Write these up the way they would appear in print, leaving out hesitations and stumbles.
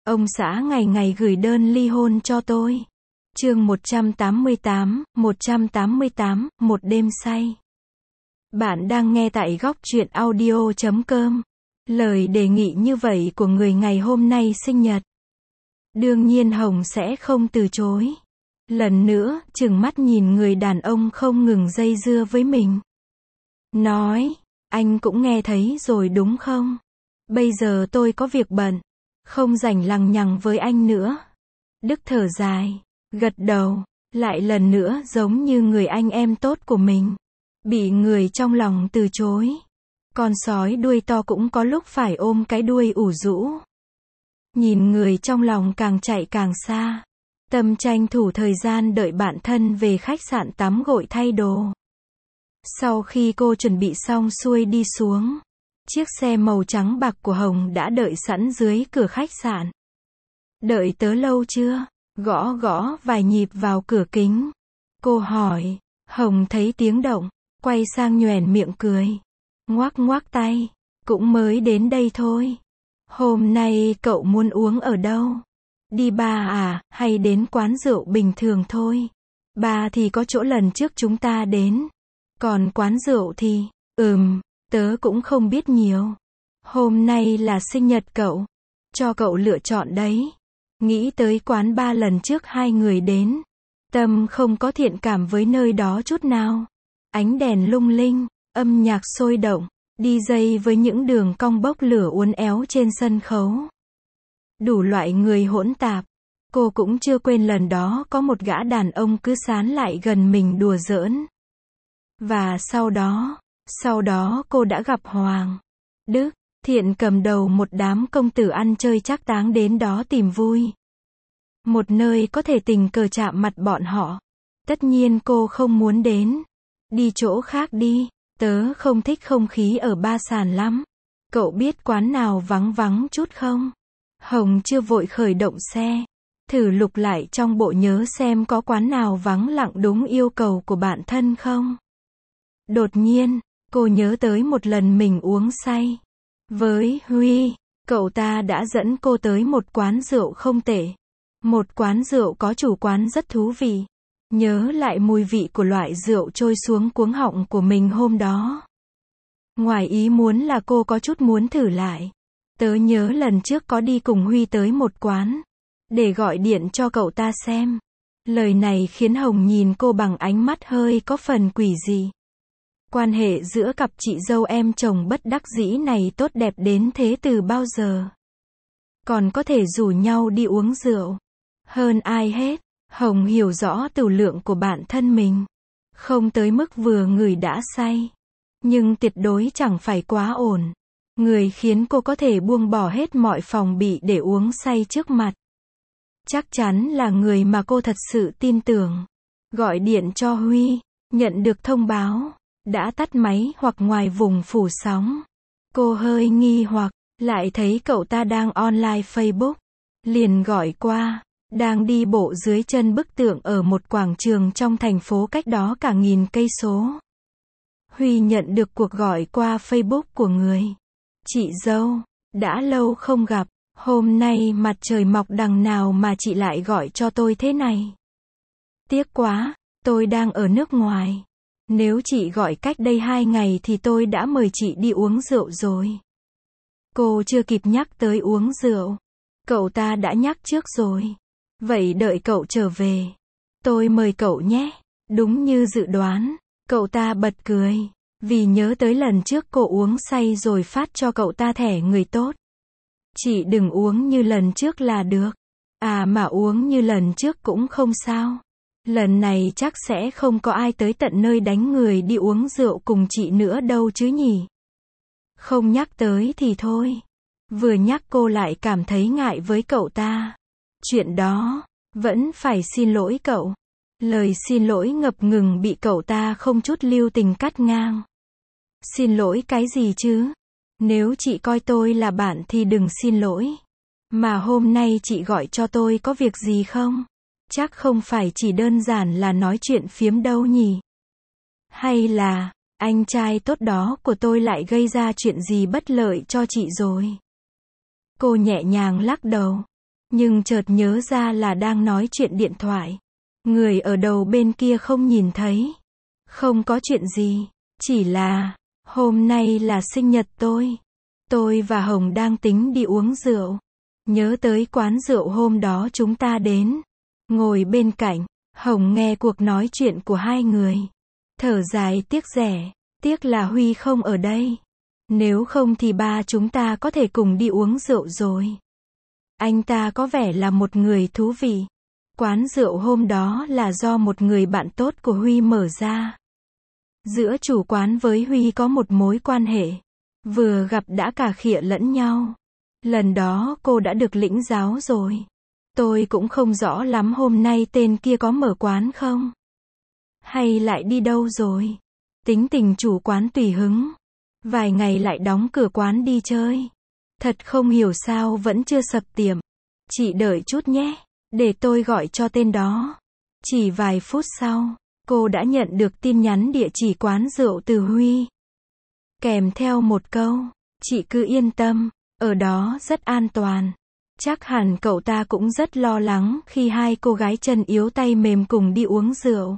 Ông xã ngày ngày gửi đơn ly hôn cho tôi. Chương 188, một đêm say. Bạn đang nghe tại góc truyện audio.com. Lời đề nghị như vậy của người ngày hôm nay sinh nhật. Đương nhiên Hồng sẽ không từ chối. Lần nữa, trừng mắt nhìn người đàn ông không ngừng dây dưa với mình. Nói, anh cũng nghe thấy rồi đúng không? Bây giờ tôi có việc bận, không rảnh lằng nhằng với anh nữa. Đức thở dài, gật đầu, lại lần nữa giống như người anh em tốt của mình. Bị người trong lòng từ chối. Con sói đuôi to cũng có lúc phải ôm cái đuôi ủ rũ. Nhìn người trong lòng càng chạy càng xa. Tâm tranh thủ thời gian đợi bạn thân về khách sạn tắm gội thay đồ. Sau khi cô chuẩn bị xong xuôi đi xuống, chiếc xe màu trắng bạc của Hồng đã đợi sẵn dưới cửa khách sạn. Đợi tớ lâu chưa? Gõ gõ vài nhịp vào cửa kính. Cô hỏi. Hồng thấy tiếng động, quay sang nhoẻn miệng cười. Ngoác ngoác tay. Cũng mới đến đây thôi. Hôm nay cậu muốn uống ở đâu? Đi bar à, hay đến quán rượu bình thường thôi? Bar thì có chỗ lần trước chúng ta đến. Còn quán rượu thì, tớ cũng không biết nhiều. Hôm nay là sinh nhật cậu. Cho cậu lựa chọn đấy. Nghĩ tới quán bar lần trước hai người đến. Tâm không có thiện cảm với nơi đó chút nào. Ánh đèn lung linh, âm nhạc sôi động, DJ với những đường cong bốc lửa uốn éo trên sân khấu. Đủ loại người hỗn tạp. Cô cũng chưa quên lần đó có một gã đàn ông cứ sán lại gần mình đùa giỡn. Và sau đó cô đã gặp Hoàng Đức Thiện cầm đầu một đám công tử ăn chơi trác táng đến đó tìm vui. Một nơi có thể tình cờ chạm mặt bọn họ. Tất nhiên cô không muốn đến. Đi chỗ khác đi, tớ không thích không khí ở ba sàn lắm. Cậu biết quán nào vắng vắng chút không? Hồng chưa vội khởi động xe. Thử lục lại trong bộ nhớ xem có quán nào vắng lặng đúng yêu cầu của bạn thân không? Đột nhiên, cô nhớ tới một lần mình uống say. Với Huy, cậu ta đã dẫn cô tới một quán rượu không tệ. Một quán rượu có chủ quán rất thú vị. Nhớ lại mùi vị của loại rượu trôi xuống cuống họng của mình hôm đó. Ngoài ý muốn là cô có chút muốn thử lại. Tớ nhớ lần trước có đi cùng Huy tới một quán. Để gọi điện cho cậu ta xem. Lời này khiến Hồng nhìn cô bằng ánh mắt hơi có phần quỷ dị. Quan hệ giữa cặp chị dâu em chồng bất đắc dĩ này tốt đẹp đến thế từ bao giờ? Còn có thể rủ nhau đi uống rượu. Hơn ai hết, Hồng hiểu rõ tửu lượng của bản thân mình. Không tới mức vừa ngửi đã say. Nhưng tuyệt đối chẳng phải quá ổn. Người khiến cô có thể buông bỏ hết mọi phòng bị để uống say trước mặt. Chắc chắn là người mà cô thật sự tin tưởng. Gọi điện cho Huy, nhận được thông báo. Đã tắt máy hoặc ngoài vùng phủ sóng. Cô hơi nghi hoặc, lại thấy cậu ta đang online Facebook. Liền gọi qua, đang đi bộ dưới chân bức tượng ở một quảng trường trong thành phố cách đó cả 1000 cây số. Huy nhận được cuộc gọi qua Facebook của người. Chị dâu, đã lâu không gặp, hôm nay mặt trời mọc đằng nào mà chị lại gọi cho tôi thế này? Tiếc quá, tôi đang ở nước ngoài. Nếu chị gọi cách đây 2 ngày thì tôi đã mời chị đi uống rượu rồi. Cô chưa kịp nhắc tới uống rượu. Cậu ta đã nhắc trước rồi. Vậy đợi cậu trở về. Tôi mời cậu nhé. Đúng như dự đoán. Cậu ta bật cười. Vì nhớ tới lần trước cô uống say rồi phát cho cậu ta thẻ người tốt. Chị đừng uống như lần trước là được. À mà uống như lần trước cũng không sao. Lần này chắc sẽ không có ai tới tận nơi đánh người đi uống rượu cùng chị nữa đâu chứ nhỉ? Không nhắc tới thì thôi. Vừa nhắc cô lại cảm thấy ngại với cậu ta. Chuyện đó, vẫn phải xin lỗi cậu. Lời xin lỗi ngập ngừng bị cậu ta không chút lưu tình cắt ngang. Xin lỗi cái gì chứ? Nếu chị coi tôi là bạn thì đừng xin lỗi. Mà hôm nay chị gọi cho tôi có việc gì không? Chắc không phải chỉ đơn giản là nói chuyện phiếm đâu nhỉ? Hay là, anh trai tốt đó của tôi lại gây ra chuyện gì bất lợi cho chị rồi? Cô nhẹ nhàng lắc đầu. Nhưng chợt nhớ ra là đang nói chuyện điện thoại. Người ở đầu bên kia không nhìn thấy. Không có chuyện gì, chỉ là, hôm nay là sinh nhật tôi. Tôi và Hồng đang tính đi uống rượu. Nhớ tới quán rượu hôm đó chúng ta đến. Ngồi bên cạnh, Hồng nghe cuộc nói chuyện của hai người. Thở dài tiếc rẻ, tiếc là Huy không ở đây. Nếu không thì ba chúng ta có thể cùng đi uống rượu rồi. Anh ta có vẻ là một người thú vị. Quán rượu hôm đó là do một người bạn tốt của Huy mở ra. Giữa chủ quán với Huy có một mối quan hệ. Vừa gặp đã cà khịa lẫn nhau. Lần đó cô đã được lĩnh giáo rồi. Tôi cũng không rõ lắm hôm nay tên kia có mở quán không. Hay lại đi đâu rồi. Tính tình chủ quán tùy hứng. Vài ngày lại đóng cửa quán đi chơi. Thật không hiểu sao vẫn chưa sập tiệm. Chị đợi chút nhé, để tôi gọi cho tên đó. Chỉ vài phút sau, cô đã nhận được tin nhắn địa chỉ quán rượu từ Huy. Kèm theo một câu, chị cứ yên tâm, ở đó rất an toàn. Chắc hẳn cậu ta cũng rất lo lắng khi hai cô gái chân yếu tay mềm cùng đi uống rượu.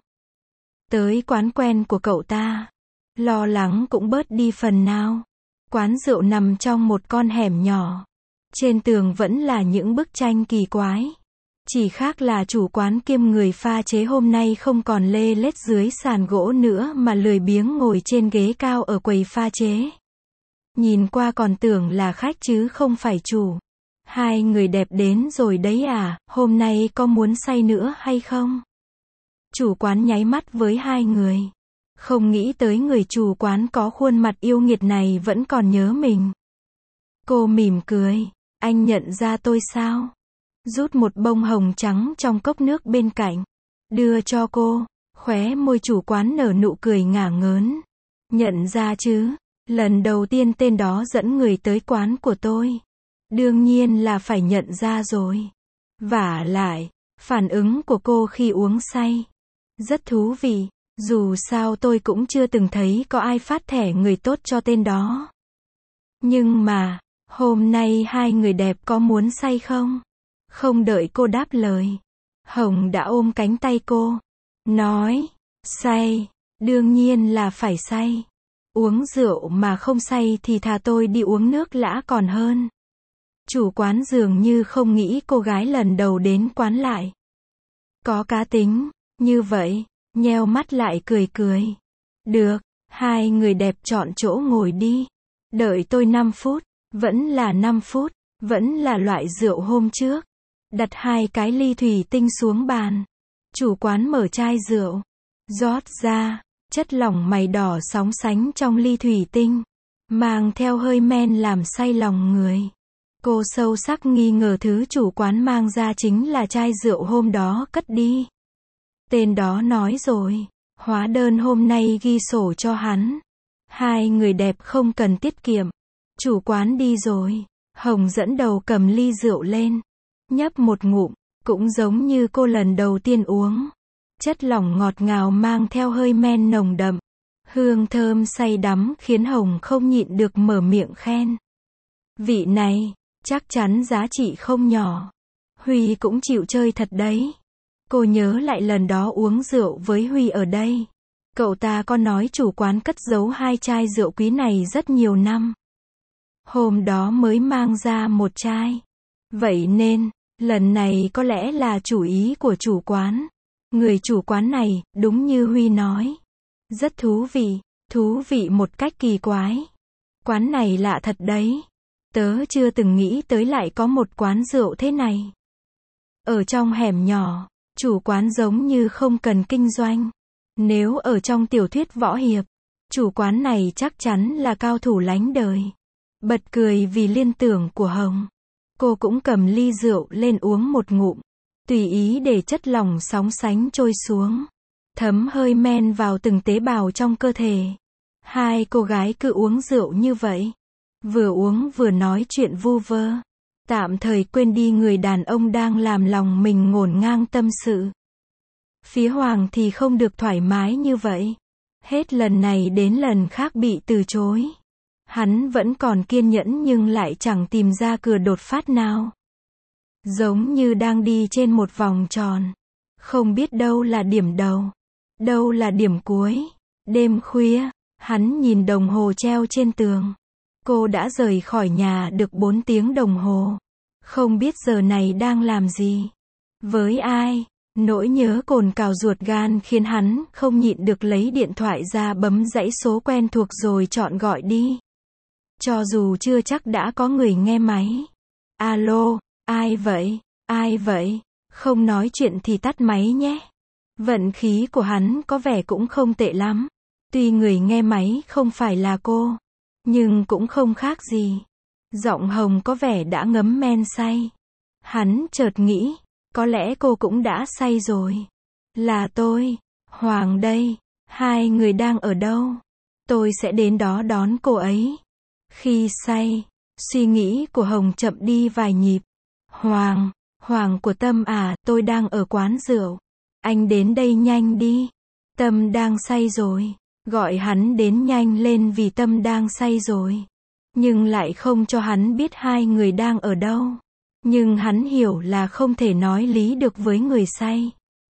Tới quán quen của cậu ta, lo lắng cũng bớt đi phần nào. Quán rượu nằm trong một con hẻm nhỏ. Trên tường vẫn là những bức tranh kỳ quái. Chỉ khác là chủ quán kiêm người pha chế hôm nay không còn lê lết dưới sàn gỗ nữa mà lười biếng ngồi trên ghế cao ở quầy pha chế. Nhìn qua còn tưởng là khách chứ không phải chủ. Hai người đẹp đến rồi đấy à, hôm nay có muốn say nữa hay không? Chủ quán nháy mắt với hai người. Không nghĩ tới người chủ quán có khuôn mặt yêu nghiệt này vẫn còn nhớ mình. Cô mỉm cười. Anh nhận ra tôi sao? Rút một bông hồng trắng trong cốc nước bên cạnh. Đưa cho cô. Khóe môi chủ quán nở nụ cười ngả ngớn. Nhận ra chứ. Lần đầu tiên tên đó dẫn người tới quán của tôi. Đương nhiên là phải nhận ra rồi. Vả lại, phản ứng của cô khi uống say. Rất thú vị. Dù sao tôi cũng chưa từng thấy có ai phát thẻ người tốt cho tên đó. Nhưng mà, hôm nay hai người đẹp có muốn say không? Không đợi cô đáp lời. Hồng đã ôm cánh tay cô. Nói, say, đương nhiên là phải say. Uống rượu mà không say thì thà tôi đi uống nước lã còn hơn. Chủ quán dường như không nghĩ cô gái lần đầu đến quán lại có cá tính, như vậy, nheo mắt lại cười cười. Được, hai người đẹp chọn chỗ ngồi đi. Đợi tôi 5 phút, vẫn là 5 phút, vẫn là loại rượu hôm trước. Đặt hai cái ly thủy tinh xuống bàn. Chủ quán mở chai rượu, rót ra, chất lỏng mày đỏ sóng sánh trong ly thủy tinh, mang theo hơi men làm say lòng người. Cô sâu sắc nghi ngờ thứ chủ quán mang ra chính là chai rượu hôm đó cất đi. Tên đó nói rồi, hóa đơn hôm nay ghi sổ cho hắn. Hai người đẹp không cần tiết kiệm. Chủ quán đi rồi. Hồng dẫn đầu cầm ly rượu lên. Nhấp một ngụm, cũng giống như cô lần đầu tiên uống. Chất lỏng ngọt ngào mang theo hơi men nồng đậm. Hương thơm say đắm khiến Hồng không nhịn được mở miệng khen. Vị này, chắc chắn giá trị không nhỏ. Huy cũng chịu chơi thật đấy. Cô nhớ lại lần đó uống rượu với Huy ở đây. Cậu ta có nói chủ quán cất giấu hai chai rượu quý này rất nhiều năm. Hôm đó mới mang ra một chai. Vậy nên, lần này có lẽ là chủ ý của chủ quán. Người chủ quán này, đúng như Huy nói. Rất thú vị một cách kỳ quái. Quán này lạ thật đấy. Tớ chưa từng nghĩ tới lại có một quán rượu thế này. Ở trong hẻm nhỏ, chủ quán giống như không cần kinh doanh. Nếu ở trong tiểu thuyết võ hiệp, chủ quán này chắc chắn là cao thủ lánh đời. Bật cười vì liên tưởng của Hồng. Cô cũng cầm ly rượu lên uống một ngụm. Tùy ý để chất lỏng sóng sánh trôi xuống. Thấm hơi men vào từng tế bào trong cơ thể. Hai cô gái cứ uống rượu như vậy. Vừa uống vừa nói chuyện vu vơ. Tạm thời quên đi người đàn ông đang làm lòng mình ngổn ngang tâm sự. Phía Hoàng thì không được thoải mái như vậy. Hết lần này đến lần khác bị từ chối. Hắn vẫn còn kiên nhẫn nhưng lại chẳng tìm ra cửa đột phát nào. giống như đang đi trên một vòng tròn. Không biết đâu là điểm đầu, đâu là điểm cuối. Đêm khuya, hắn nhìn đồng hồ treo trên tường. Cô đã rời khỏi nhà được 4 tiếng đồng hồ. Không biết giờ này đang làm gì, với ai. Nỗi nhớ cồn cào ruột gan khiến hắn không nhịn được lấy điện thoại ra bấm dãy số quen thuộc rồi chọn gọi đi. Cho dù chưa chắc đã có người nghe máy. Alo, ai vậy? Ai vậy? Không nói chuyện thì tắt máy nhé. Vận khí của hắn có vẻ cũng không tệ lắm. Tuy người nghe máy không phải là cô, nhưng cũng không khác gì. Giọng Hồng có vẻ đã ngấm men say. Hắn chợt nghĩ, có lẽ cô cũng đã say rồi. Là tôi, Hoàng đây. Hai người đang ở đâu? Tôi sẽ đến đó đón cô ấy. Khi say, suy nghĩ của Hồng chậm đi vài nhịp. Hoàng của Tâm à, tôi đang ở quán rượu. Anh đến đây nhanh đi. Tâm đang say rồi. Gọi hắn đến nhanh lên vì Tâm đang say rồi. Nhưng lại không cho hắn biết hai người đang ở đâu. Nhưng hắn hiểu là không thể nói lý được với người say.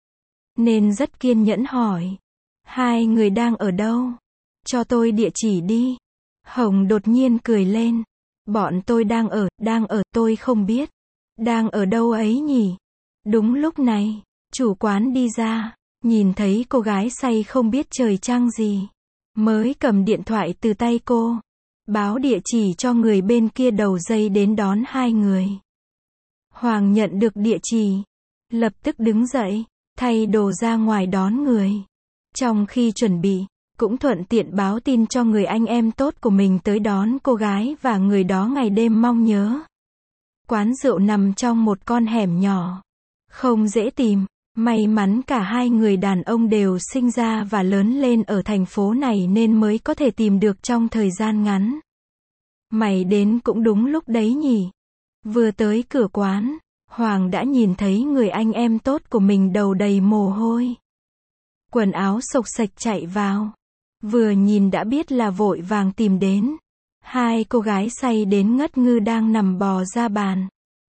Nên rất kiên nhẫn hỏi. Hai người đang ở đâu? Cho tôi địa chỉ đi. Hồng đột nhiên cười lên. Bọn tôi đang ở, tôi không biết. Đang ở đâu ấy nhỉ? Đúng lúc này, chủ quán đi ra, nhìn thấy cô gái say không biết trời trăng gì. Mới cầm điện thoại từ tay cô. Báo địa chỉ cho người bên kia đầu dây đến đón hai người. Hoàng nhận được địa chỉ. Lập tức đứng dậy, thay đồ ra ngoài đón người. Trong khi chuẩn bị, cũng thuận tiện báo tin cho người anh em tốt của mình tới đón cô gái và người đó ngày đêm mong nhớ. Quán rượu nằm trong một con hẻm nhỏ. Không dễ tìm. May mắn cả hai người đàn ông đều sinh ra và lớn lên ở thành phố này nên mới có thể tìm được trong thời gian ngắn. Mày đến cũng đúng lúc đấy nhỉ. Vừa tới cửa quán, Hoàng đã nhìn thấy người anh em tốt của mình đầu đầy mồ hôi. Quần áo xộc xệch chạy vào. Vừa nhìn đã biết là vội vàng tìm đến. Hai cô gái say đến ngất ngư đang nằm bò ra bàn.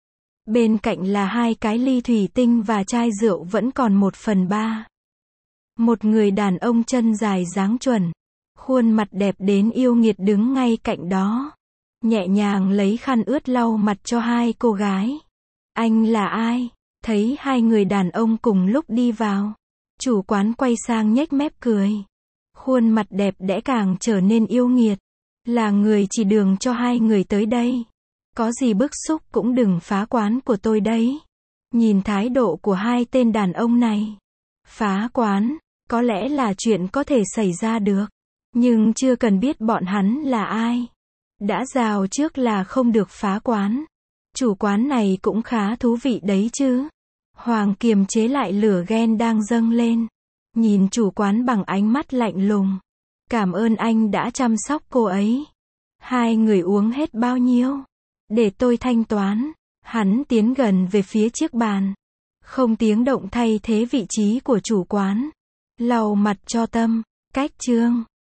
Bên cạnh là hai cái ly thủy tinh và chai rượu vẫn còn 1/3. Một người đàn ông chân dài dáng chuẩn, khuôn mặt đẹp đến yêu nghiệt đứng ngay cạnh đó. Nhẹ nhàng lấy khăn ướt lau mặt cho hai cô gái. Anh là ai? Thấy hai người đàn ông cùng lúc đi vào. Chủ quán quay sang nhếch mép cười. Khuôn mặt đẹp đẽ càng trở nên yêu nghiệt. Là người chỉ đường cho hai người tới đây. Có gì bức xúc cũng đừng phá quán của tôi đấy. Nhìn thái độ của hai tên đàn ông này. Phá quán, có lẽ là chuyện có thể xảy ra được. Nhưng chưa cần biết bọn hắn là ai. Đã rào trước là không được phá quán. Chủ quán này cũng khá thú vị đấy chứ. Hoàng kiềm chế lại lửa ghen đang dâng lên. Nhìn chủ quán bằng ánh mắt lạnh lùng. Cảm ơn anh đã chăm sóc cô ấy. Hai người uống hết bao nhiêu? Để tôi thanh toán. Hắn tiến gần về phía chiếc bàn. Không tiếng động thay thế vị trí của chủ quán. Lau mặt cho Tâm. Cách chương.